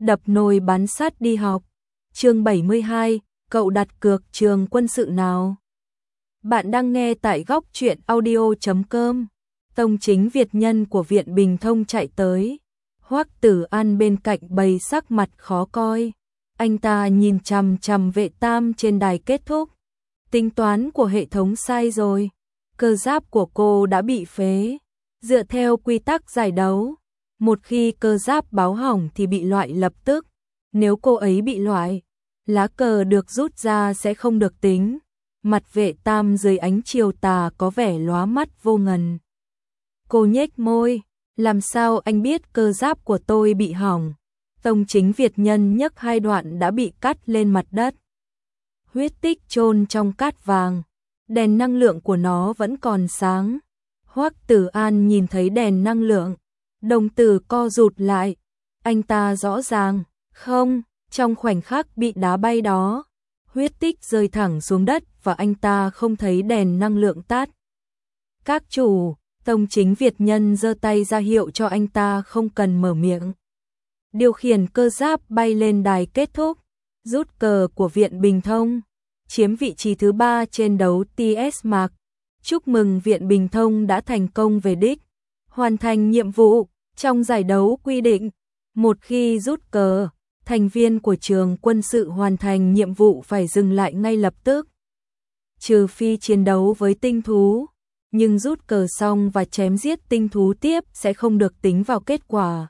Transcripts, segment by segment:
đập nồi bán sắt đi học. Chương 72, cậu đặt cược trường quân sự nào? Bạn đang nghe tại góc truyện audio.com. Tông chính Việt nhân của Viện Bình Thông chạy tới. Hoắc Tử An bên cạnh bày sắc mặt khó coi. Anh ta nhìn chằm chằm Vệ Tam trên đài kết thúc. Tính toán của hệ thống sai rồi. Cơ giáp của cô đã bị phế. Dựa theo quy tắc giải đấu, một khi cơ giáp báo hỏng thì bị loại lập tức. Nếu cô ấy bị loại, lá cờ được rút ra sẽ không được tính. Mặt Vệ Tam dưới ánh chiều tà có vẻ lóa mắt vô ngần. Cô nhếch môi, làm sao anh biết cơ giáp của tôi bị hỏng? Tông chính Việt nhân nhấc hai đoạn đã bị cắt lên mặt đất. Huyết tích chôn trong cát vàng, đèn năng lượng của nó vẫn còn sáng. Hoắc Tử An nhìn thấy đèn năng lượng, đồng tử co rụt lại. Anh ta rõ ràng, không, trong khoảnh khắc bị đá bay đó, huyết tích rơi thẳng xuống đất và anh ta không thấy đèn năng lượng tắt. Các chủ, Tông chính Việt nhân giơ tay ra hiệu cho anh ta không cần mở miệng. Điều khiển cơ giáp bay lên đài kết thúc, rút cờ của Viện Bình Thông, chiếm vị trí thứ 3 trên đấu TS Mark. Chúc mừng Viện Bình Thông đã thành công về đích, hoàn thành nhiệm vụ. Trong giải đấu quy định, một khi rút cờ, thành viên của trường quân sự hoàn thành nhiệm vụ phải dừng lại ngay lập tức. Trừ phi chiến đấu với tinh thú, nhưng rút cờ xong và chém giết tinh thú tiếp sẽ không được tính vào kết quả.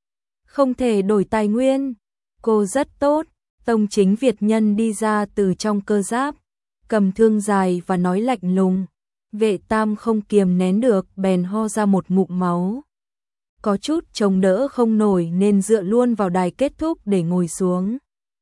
Không thể đổi tài nguyên. Cô rất tốt. Tông chính Việt nhân đi ra từ trong cơ giáp, cầm thương dài và nói lạnh lùng. Vệ Tam không kiềm nén được bèn ho ra một ngụm máu. Có chút chống đỡ không nổi nên dựa luôn vào đài kết thúc để ngồi xuống.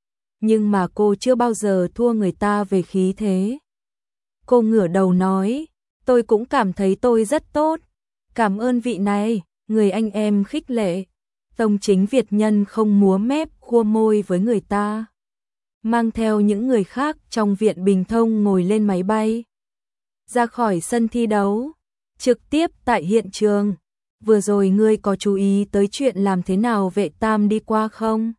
Nhưng mà cô chưa bao giờ thua người ta về khí thế. Cô ngửa đầu nói, tôi cũng cảm thấy tôi rất tốt. Cảm ơn vị này, người anh em khích lệ. Tông chính Việt nhân không múa mép khua môi với người ta, mang theo những người khác trong Viện Bình Thông ngồi lên máy bay, ra khỏi sân thi đấu, trực tiếp tại hiện trường. Vừa rồi ngươi có chú ý tới chuyện làm thế nào Vệ Tam đi qua không?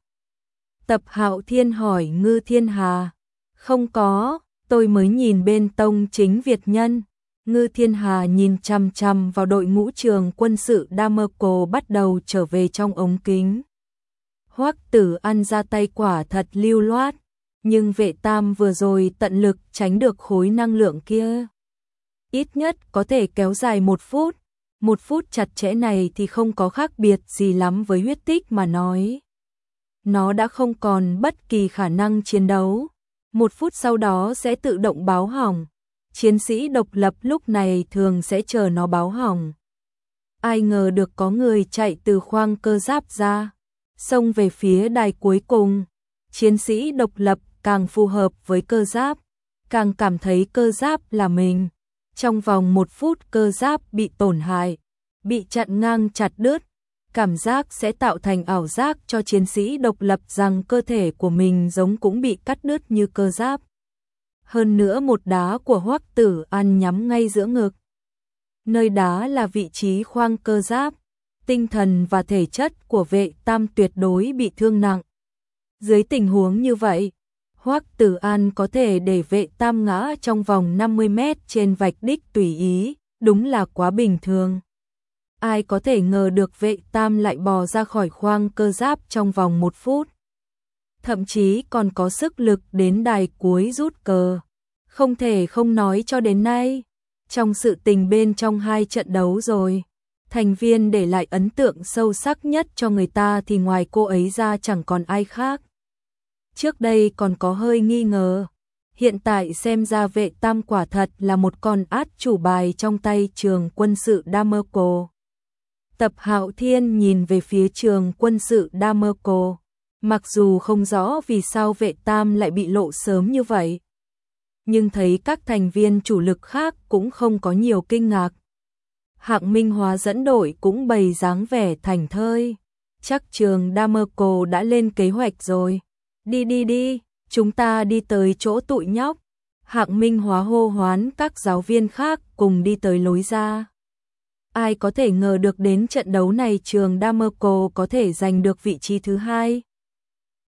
Tập Hạo Thiên hỏi Ngư Thiên Hà. Không có, tôi mới nhìn bên Tông chính Việt nhân. Ngư Thiên Hà nhìn chằm chằm vào đội ngũ trường quân sự Damerco bắt đầu trở về trong ống kính. Hoắc Tử An ra tay quả thật lưu loát, nhưng Vệ Tam vừa rồi tận lực tránh được khối năng lượng kia. Ít nhất có thể kéo dài 1 phút. 1 phút chặt chẽ này thì không có khác biệt gì lắm với huyết tích mà nói. Nó đã không còn bất kỳ khả năng chiến đấu. 1 phút sau đó sẽ tự động báo hỏng. Chiến sĩ độc lập lúc này thường sẽ chờ nó báo hỏng. Ai ngờ được có người chạy từ khoang cơ giáp ra, xông về phía đài cuối cùng. Chiến sĩ độc lập càng phù hợp với cơ giáp, càng cảm thấy cơ giáp là mình. Trong vòng 1 phút cơ giáp bị tổn hại, bị chặn ngang chặt đứt, cảm giác sẽ tạo thành ảo giác cho chiến sĩ độc lập rằng cơ thể của mình giống cũng bị cắt đứt như cơ giáp. Hơn nữa một đá của Hoắc Tử An nhắm ngay giữa ngực. Nơi đá là vị trí khoang cơ giáp, tinh thần và thể chất của Vệ Tam tuyệt đối bị thương nặng. Dưới tình huống như vậy, Hoắc Tử An có thể để Vệ Tam ngã trong vòng 50 mét trên vạch đích tùy ý, đúng là quá bình thường. Ai có thể ngờ được Vệ Tam lại bò ra khỏi khoang cơ giáp trong vòng 1 phút. Thậm chí còn có sức lực đến đài cuối rút cờ. Không thể không nói cho đến nay, trong sự tình bên trong 2 trận đấu rồi, thành viên để lại ấn tượng sâu sắc nhất cho người ta thì ngoài cô ấy ra chẳng còn ai khác. Trước đây còn có hơi nghi ngờ, hiện tại xem ra Vệ Tam quả thật là một con át chủ bài trong tay trường quân sự Damerco. Tập Hạo Thiên nhìn về phía trường quân sự Damerco, mặc dù không rõ vì sao Vệ Tam lại bị lộ sớm như vậy, nhưng thấy các thành viên chủ lực khác cũng không có nhiều kinh ngạc. Hạng Minh Hóa dẫn đội cũng bày dáng vẻ thảnh thơi. Chắc trường Damerco đã lên kế hoạch rồi. Đi, chúng ta đi tới chỗ tụi nhóc. Hạng Minh Hóa hô hoán các giáo viên khác cùng đi tới lối ra. Ai có thể ngờ được đến trận đấu này trường Damerco có thể giành được vị trí thứ 2.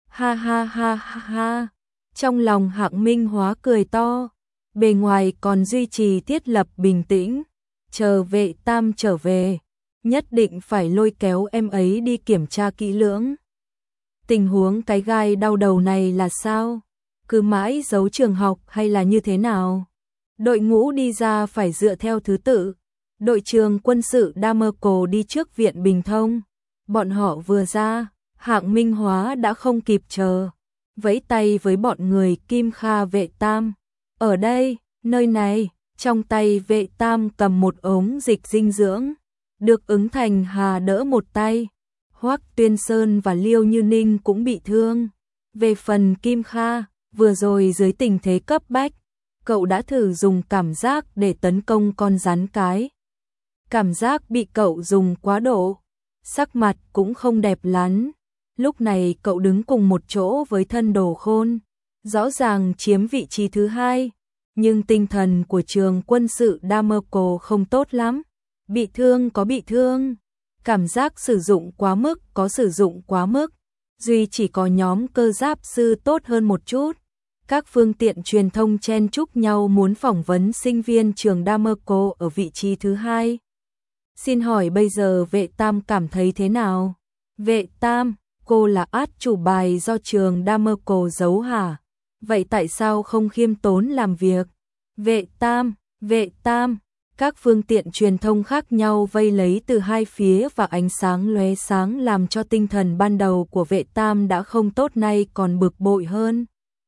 Ha ha ha ha ha. Trong lòng Hạng Minh Hóa cười to, bề ngoài còn duy trì thiết lập bình tĩnh, chờ Vệ Tam trở về, nhất định phải lôi kéo em ấy đi kiểm tra kỹ lưỡng. Tình huống cái gai đau đầu này là sao? Cứ mãi giấu trường học hay là như thế nào? Đội ngũ đi ra phải dựa theo thứ tự. Đội trưởng quân sự Damerco đi trước viện Bình Thông. Bọn họ vừa ra, Hạng Minh Hóa đã không kịp chờ, vẫy tay với bọn người Kim Kha Vệ Tam. Ở đây, nơi này, trong tay Vệ Tam cầm một ống dịch dinh dưỡng, được Ứng Thành Hà đỡ một tay. Hoắc Tuyên Sơn và Liêu Như Ninh cũng bị thương. Về phần Kim Kha, vừa rồi dưới tình thế cấp bách, cậu đã thử dùng cảm giác để tấn công con rắn cái. Cảm giác bị cậu dùng quá độ, sắc mặt cũng không đẹp lắm. Lúc này cậu đứng cùng một chỗ với Thân Đồ Khôn, rõ ràng chiếm vị trí thứ hai, nhưng tinh thần của trường quân sự Damerco không tốt lắm. Bị thương có bị thương, cảm giác sử dụng quá mức có sử dụng quá mức, duy chỉ có nhóm cơ giáp sư tốt hơn một chút. Các phương tiện truyền thông chen chúc nhau muốn phỏng vấn sinh viên trường Damerco ở vị trí thứ hai. Xin hỏi bây giờ Vệ Tam cảm thấy thế nào? Vệ Tam, cô là át chủ bài do trường Damerco giấu hả? Vậy tại sao không khiêm tốn làm việc? Vệ Tam, các phương tiện truyền thông khác nhau vây lấy từ hai phía và ánh sáng lóe sáng làm cho tinh thần ban đầu của Vệ Tam đã không tốt, nay còn bực bội hơn.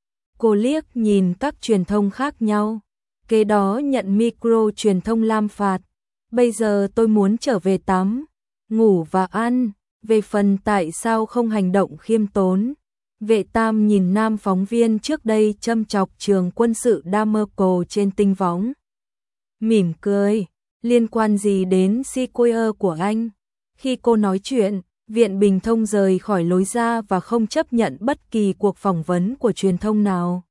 Cô liếc nhìn các truyền thông khác nhau, kế đó nhận micro truyền thông Lam phạt. Bây giờ tôi muốn trở về tắm, ngủ và ăn, về phần tại sao không hành động khiêm tốn. Vệ Tam nhìn nam phóng viên trước đây châm chọc trường quân sự Damerco trên tinh võng. Mỉm cười, liên quan gì đến Sequoia của anh? Khi cô nói chuyện, Viện Bình Thông rời khỏi lối ra và không chấp nhận bất kỳ cuộc phỏng vấn của truyền thông nào.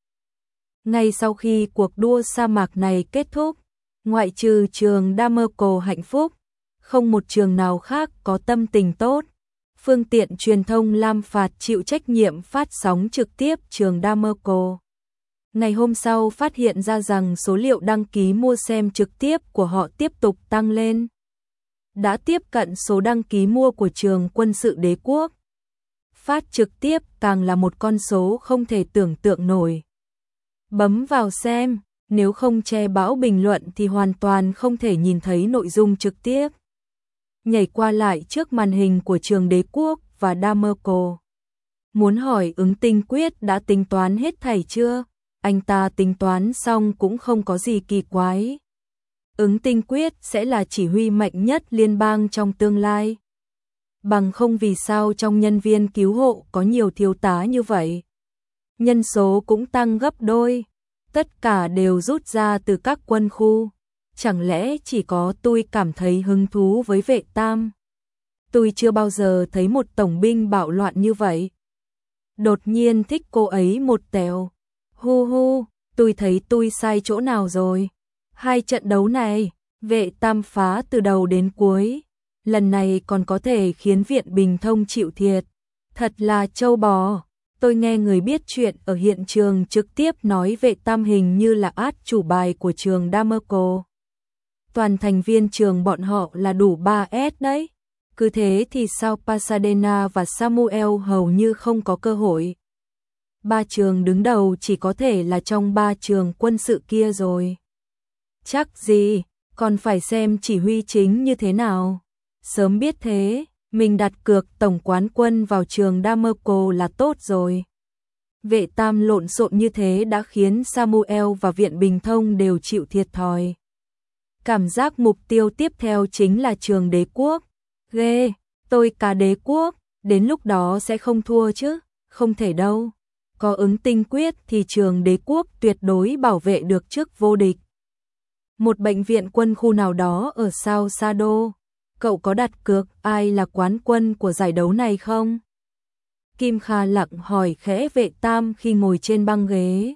Ngay sau khi cuộc đua sa mạc này kết thúc, ngoại trừ trường Damerco hạnh phúc, không một trường nào khác có tâm tình tốt. Phương tiện truyền thông Lam phạt chịu trách nhiệm phát sóng trực tiếp trường Damerco. Ngày hôm sau phát hiện ra rằng số liệu đăng ký mua xem trực tiếp của họ tiếp tục tăng lên, đã tiếp cận số đăng ký mua của trường quân sự Đế quốc. Phát trực tiếp càng là một con số không thể tưởng tượng nổi. Bấm vào xem, nếu không che bão bình luận thì hoàn toàn không thể nhìn thấy nội dung trực tiếp. Nhảy qua lại trước màn hình của trường Đế quốc và Damerco. Muốn hỏi Ứng Tinh Quyết đã tính toán hết thảy chưa? Anh ta tính toán xong cũng không có gì kỳ quái. Ứng Tinh Quyết sẽ là chỉ huy mạnh nhất liên bang trong tương lai. Bằng không vì sao trong nhân viên cứu hộ có nhiều thiếu tá như vậy? Nhân số cũng tăng gấp đôi, tất cả đều rút ra từ các quân khu. Chẳng lẽ chỉ có tôi cảm thấy hứng thú với Vệ Tam? Tôi chưa bao giờ thấy một tổng binh bạo loạn như vậy. Đột nhiên thích cô ấy một tẹo. Hu hu, tôi thấy tôi sai chỗ nào rồi? Hai trận đấu này, Vệ Tam phá từ đầu đến cuối. Lần này còn có thể khiến Viện Bình Thông chịu thiệt. Thật là trâu bò. Tôi nghe người biết chuyện ở hiện trường trực tiếp nói Vệ Tam hình như là át chủ bài của trường Damerco. Toàn thành viên trường bọn họ là đủ 3S đấy. Cứ thế thì sao Pasadena và Samuel hầu như không có cơ hội. Ba trường đứng đầu chỉ có thể là trong ba trường quân sự kia rồi. Chắc gì, còn phải xem chỉ huy chính như thế nào. Sớm biết thế, mình đặt cược tổng quán quân vào trường Damerco là tốt rồi. Vệ Tam lộn xộn như thế đã khiến Samuel và Viện Bình Thông đều chịu thiệt thòi. Cảm giác mục tiêu tiếp theo chính là trường Đế quốc. Ghê, tôi cả Đế quốc, đến lúc đó sẽ không thua chứ? Không thể đâu. Có Ứng Tinh Quyết thì trường Đế quốc tuyệt đối bảo vệ được chức vô địch. Một bệnh viện quân khu nào đó ở Sao Sado. Cậu có đặt cược ai là quán quân của giải đấu này không? Kim Kha lặng hỏi khẽ Vệ Tam khi ngồi trên băng ghế.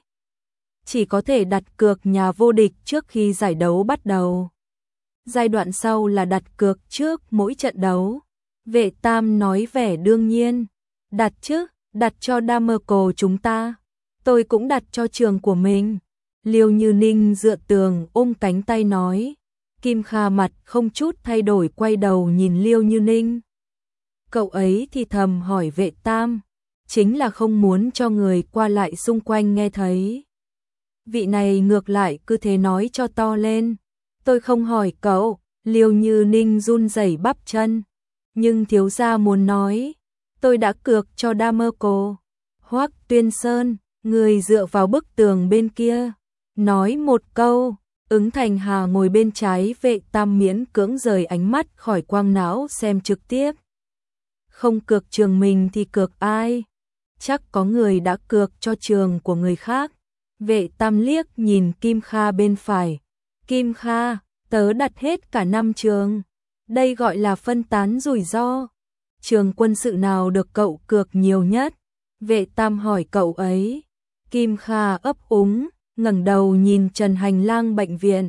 Chỉ có thể đặt cược nhà vô địch trước khi giải đấu bắt đầu. Giai đoạn sau là đặt cược trước mỗi trận đấu. Vệ Tam nói vẻ đương nhiên. Đặt chứ, đặt cho Damerco chúng ta, tôi cũng đặt cho trường của mình. Liêu Như Ninh dựa tường ôm cánh tay nói. Kim Kha mặt không chút thay đổi quay đầu nhìn Liêu Như Ninh. Cậu ấy thì thầm hỏi Vệ Tam, chính là không muốn cho người qua lại xung quanh nghe thấy. Vị này ngược lại cứ thế nói cho to lên. Tôi không hỏi cậu, Liêu Như Ninh run rẩy bắp chân. Nhưng thiếu gia muốn nói, tôi đã cược cho Damerco. Hoắc Tuyên Sơn, người dựa vào bức tường bên kia, nói một câu. Ứng Thành Hà ngồi bên trái Vệ Tam miễn cưỡng rời ánh mắt khỏi quang não xem trực tiếp. Không cược trường mình thì cược ai? Chắc có người đã cược cho trường của người khác. Vệ Tam liếc nhìn Kim Kha bên phải. Kim Kha, tớ đặt hết cả 5 trường. Đây gọi là phân tán rủi ro. Trường quân sự nào được cậu cược nhiều nhất? Vệ Tam hỏi cậu ấy. Kim Kha ấp úng, ngẩng đầu nhìn trần hành lang bệnh viện.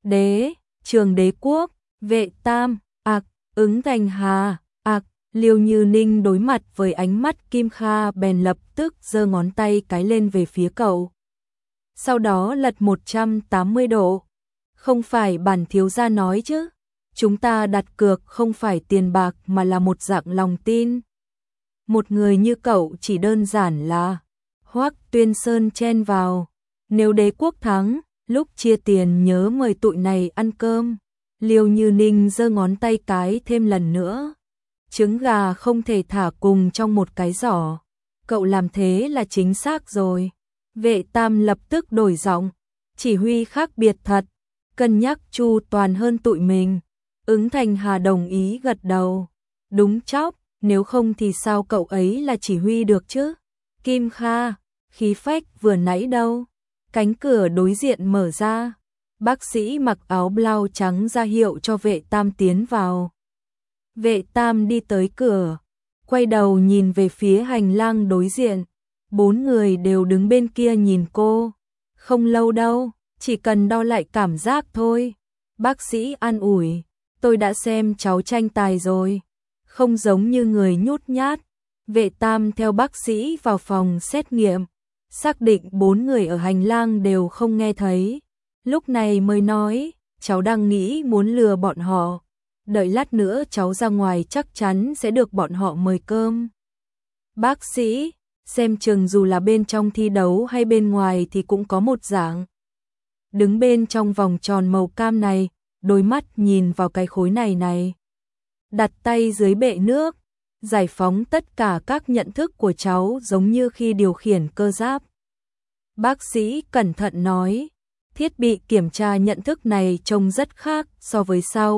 Trường Đế Quốc. Vệ Tam, Ứng Thành Hà, Liêu Như Ninh đối mặt với ánh mắt Kim Kha bèn lập tức giơ ngón tay cái lên về phía cậu. Sau đó lật 180 độ. Không phải bản thiếu gia nói chứ? Chúng ta đặt cược không phải tiền bạc mà là một dạng lòng tin. Một người như cậu chỉ đơn giản là... Hoắc Tuyên Sơn chen vào. Nếu Đế Quốc thắng, lúc chia tiền nhớ mời tụi này ăn cơm. Liêu Như Ninh giơ ngón tay cái thêm lần nữa. Trứng gà không thể thả cùng trong một cái giỏ. Cậu làm thế là chính xác rồi. Vệ Tam lập tức đổi giọng. Chỉ huy khác biệt thật. Cân nhắc chu toàn hơn tụi mình. Ứng Thành Hà đồng ý gật đầu. Đúng chóp, nếu không thì sao cậu ấy là chỉ huy được chứ? Kim Kha, khí phách vừa nãy đâu? Cánh cửa đối diện mở ra. Bác sĩ mặc áo blau trắng ra hiệu cho Vệ Tam tiến vào. Vệ Tam đi tới cửa, quay đầu nhìn về phía hành lang đối diện. 4 người đều đứng bên kia nhìn cô. Không lâu đâu, chỉ cần đo lại cảm giác thôi. Bác sĩ an ủi, tôi đã xem cháu tranh tài rồi. Không giống như người nhút nhát. Vệ Tam theo bác sĩ vào phòng xét nghiệm, xác định 4 người ở hành lang đều không nghe thấy. Lúc này mới nói, cháu đang nghĩ muốn lừa bọn họ. Đợi lát nữa cháu ra ngoài chắc chắn sẽ được bọn họ mời cơm. Bác sĩ, xem chừng dù là bên trong thi đấu hay bên ngoài thì cũng có một dạng. Đứng bên trong vòng tròn màu cam này, đôi mắt nhìn vào cái khối này. Đặt tay dưới bệ nước, giải phóng tất cả các nhận thức của cháu giống như khi điều khiển cơ giáp. Bác sĩ cẩn thận nói, thiết bị kiểm tra nhận thức này trông rất khác so với sao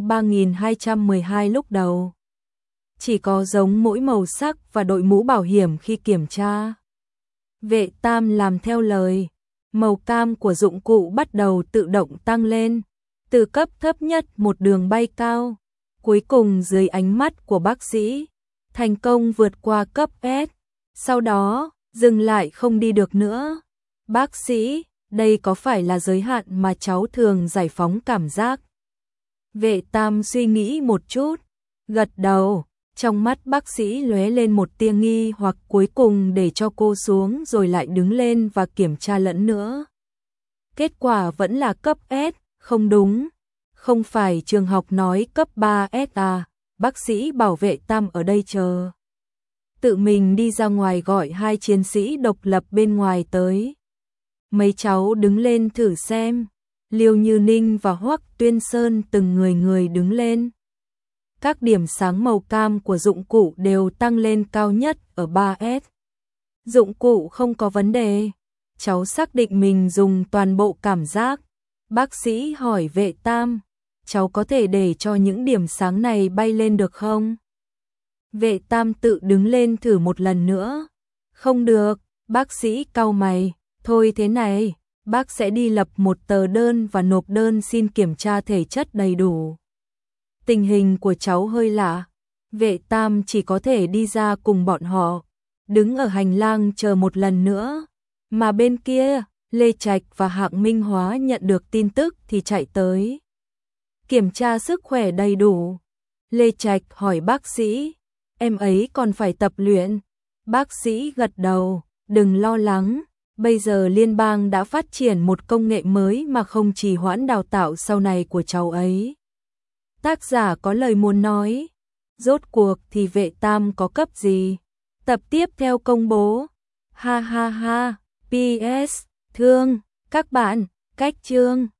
3212 lúc đầu. Chỉ có giống mỗi màu sắc và đội mũ bảo hiểm khi kiểm tra. Vệ Tam làm theo lời, màu cam của dụng cụ bắt đầu tự động tăng lên, từ cấp thấp nhất một đường bay cao, cuối cùng dưới ánh mắt của bác sĩ, thành công vượt qua cấp S, sau đó dừng lại không đi được nữa. Bác sĩ, đây có phải là giới hạn mà cháu thường giải phóng cảm giác? Vệ Tam suy nghĩ một chút, gật đầu, trong mắt bác sĩ lóe lên một tia nghi hoặc, cuối cùng để cho cô xuống rồi lại đứng lên và kiểm tra lần nữa. Kết quả vẫn là cấp S, không đúng. Không phải trường học nói cấp 3S à? Bác sĩ bảo Vệ Tam ở đây chờ. Tự mình đi ra ngoài gọi 2 chiến sĩ độc lập bên ngoài tới. Mấy cháu đứng lên thử xem. Liêu Như Ninh và Hoắc Tuyên Sơn từng người đứng lên. Các điểm sáng màu cam của dụng cụ đều tăng lên cao nhất ở 3S. Dụng cụ không có vấn đề. Cháu xác định mình dùng toàn bộ cảm giác. Bác sĩ hỏi Vệ Tam, cháu có thể để cho những điểm sáng này bay lên được không? Vệ Tam tự đứng lên thử một lần nữa. Không được, bác sĩ cau mày. Thôi thế này, bác sẽ đi lập một tờ đơn và nộp đơn xin kiểm tra thể chất đầy đủ. Tình hình của cháu hơi lạ. Vệ Tam chỉ có thể đi ra cùng bọn họ, đứng ở hành lang chờ một lần nữa. Mà bên kia, Lê Trạch và Hạng Minh Hóa nhận được tin tức thì chạy tới. Kiểm tra sức khỏe đầy đủ. Lê Trạch hỏi bác sĩ, em ấy còn phải tập luyện. Bác sĩ gật đầu, đừng lo lắng. Bây giờ liên bang đã phát triển một công nghệ mới mà không trì hoãn đào tạo sau này của cháu ấy. Tác giả có lời muốn nói. Rốt cuộc thì vệ tam có cấp gì? Tập tiếp theo công bố. Ha ha ha. PS. Thương. Các bạn. Cách chương.